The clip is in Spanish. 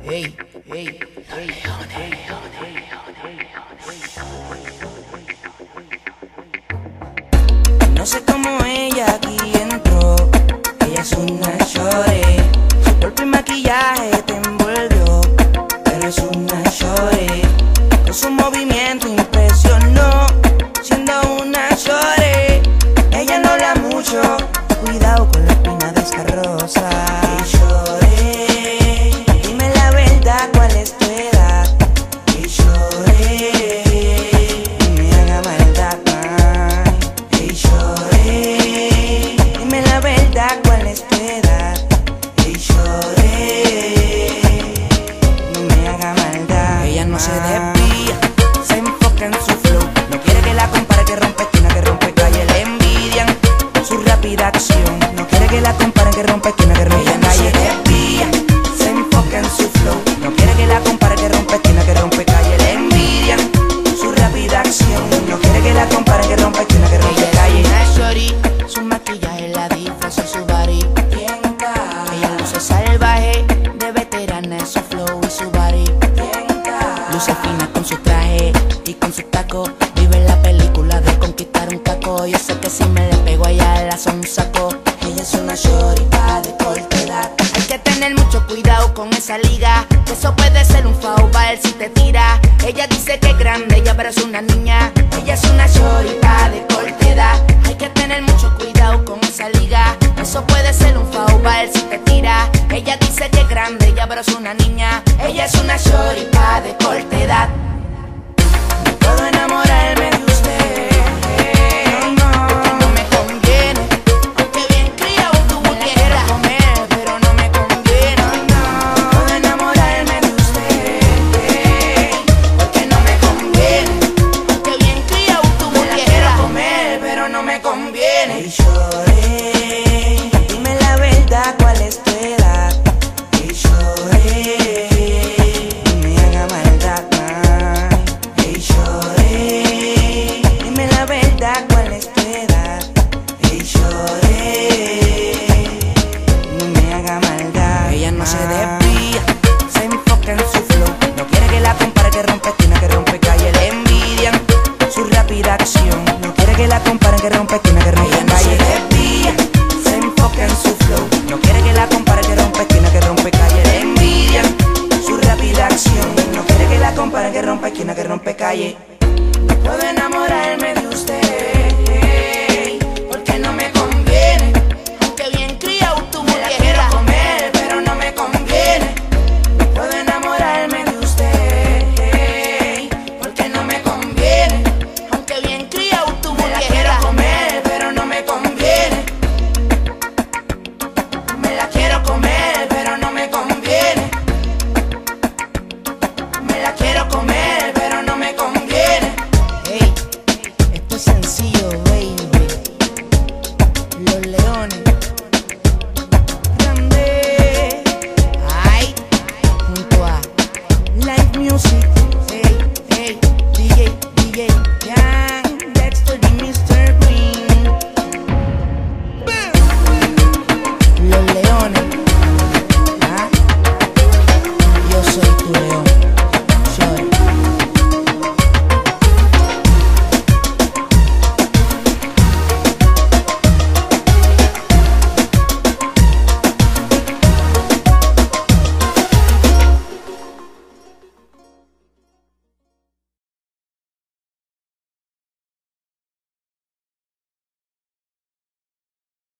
Ey, ey, ey, no sé cómo ella aquí entró. Ella es una shorty. Su cuerpo y maquillaje te envolvió, pero es una shorty. Con su movimiento impresionó, siendo una shorty. Ella no habla mucho, cuidado con la espina de esa rosa. Hey, shorty, dime la verdad, ¿cuál es tu edad? Hey, shorty, no me haga maldad, man. Hey, shorty, dime la verdad, ¿cuál es tu edad? Hey, shorty, no me haga maldad. Ella no se desvía, se enfoca en su flow. No quiere que la compare, que rompe esquina, que rompe calle. Le envidian su rápida acción. No quiere que la comparen, que rompe esquina, que rompe calle. No se desvía, se enfoca en su flow. No quiere que la compare, que rompe esquina, que rompe calle. Le envidian su rápida acción. No quiere que la comparen, que rompe esquina, que rompe calle. Ella es una shorty, su maquillaje la disfraza, su body tienta. Ella luce salvaje, de veterana es su flow y su body tienta. Luce fina con su traje y con su taco. Vive la película de conquistar un taco. Yo sé que si me le pego a ella la son saco. Ella es una shorty pa' de corta edad. Hay que tener mucho cuidado con esa liga, que eso puede ser un foul pa' él si te tira. Ella dice que es grande, ella pero es una niña. Ella es una shorty pa' de corta edad. Hay que tener mucho cuidado con esa liga, eso puede ser un foul pa' él si te tira. Ella dice que es grande, ella pero es una niña.